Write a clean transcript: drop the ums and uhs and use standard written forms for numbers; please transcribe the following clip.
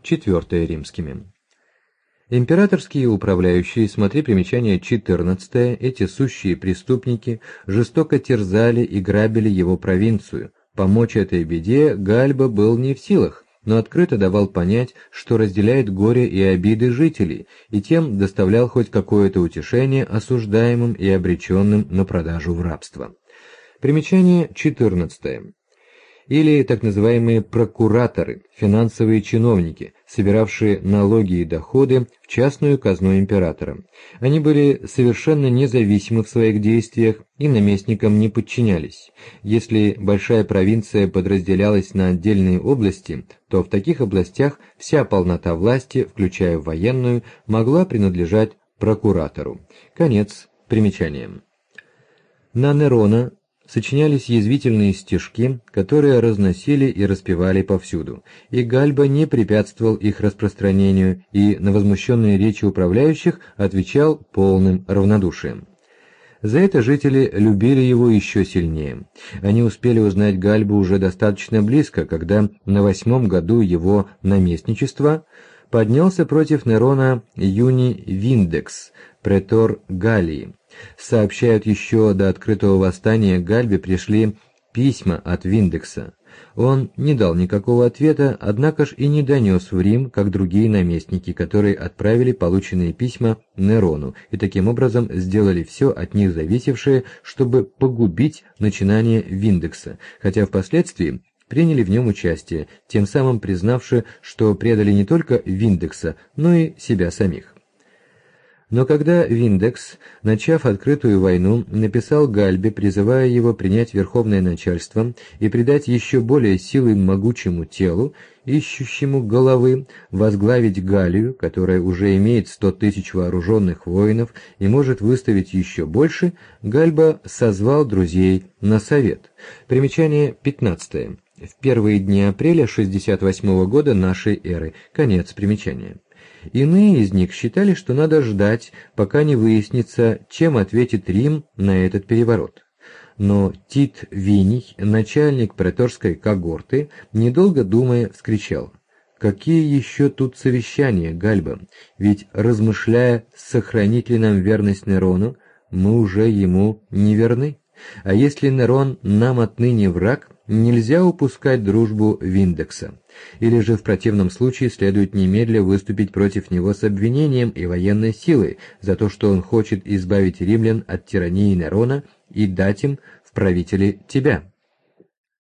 4 римскими. Императорские управляющие, смотри примечание 14, эти сущие преступники, жестоко терзали и грабили его провинцию. Помочь этой беде Гальба был не в силах, но открыто давал понять, что разделяет горе и обиды жителей, и тем доставлял хоть какое-то утешение осуждаемым и обреченным на продажу в рабство. Примечание 14. Или так называемые прокураторы, финансовые чиновники, собиравшие налоги и доходы в частную казну императора. Они были совершенно независимы в своих действиях и наместникам не подчинялись. Если большая провинция подразделялась на отдельные области, то в таких областях вся полнота власти, включая военную, могла принадлежать прокуратору. Конец примечания. На Нерона сочинялись язвительные стишки, которые разносили и распевали повсюду, и Гальба не препятствовал их распространению и на возмущенные речи управляющих отвечал полным равнодушием. За это жители любили его еще сильнее. Они успели узнать Гальбу уже достаточно близко, когда на 8-м году его наместничества поднялся против Нерона Юний Виндекс, претор Галлии. Сообщают, еще до открытого восстания к Гальбе пришли письма от Виндекса. Он не дал никакого ответа, однако ж и не донес в Рим, как другие наместники, которые отправили полученные письма Нерону и таким образом сделали все от них зависевшее, чтобы погубить начинание Виндекса, хотя впоследствии приняли в нем участие, тем самым признавши, что предали не только Виндекса, но и себя самих. Но когда Виндекс, начав открытую войну, написал Гальбе, призывая его принять верховное начальство и придать еще более силы могучему телу, ищущему головы, возглавить Галлию, которая уже имеет 100 тысяч вооруженных воинов и может выставить еще больше, Гальба созвал друзей на совет. Примечание 15. В первые дни апреля 68 года нашей эры. Конец примечания. Иные из них считали, что надо ждать, пока не выяснится, чем ответит Рим на этот переворот. Но Тит Виний, начальник преторской когорты, недолго думая, вскричал: «Какие еще тут совещания, Гальба? Ведь, размышляя, сохранить ли нам верность Нерону, мы уже ему не верны. А если Нерон нам отныне враг, нельзя упускать дружбу Виндекса. Или же в противном случае следует немедля выступить против него с обвинением и военной силой за то, что он хочет избавить римлян от тирании Нерона и дать им в правители тебя».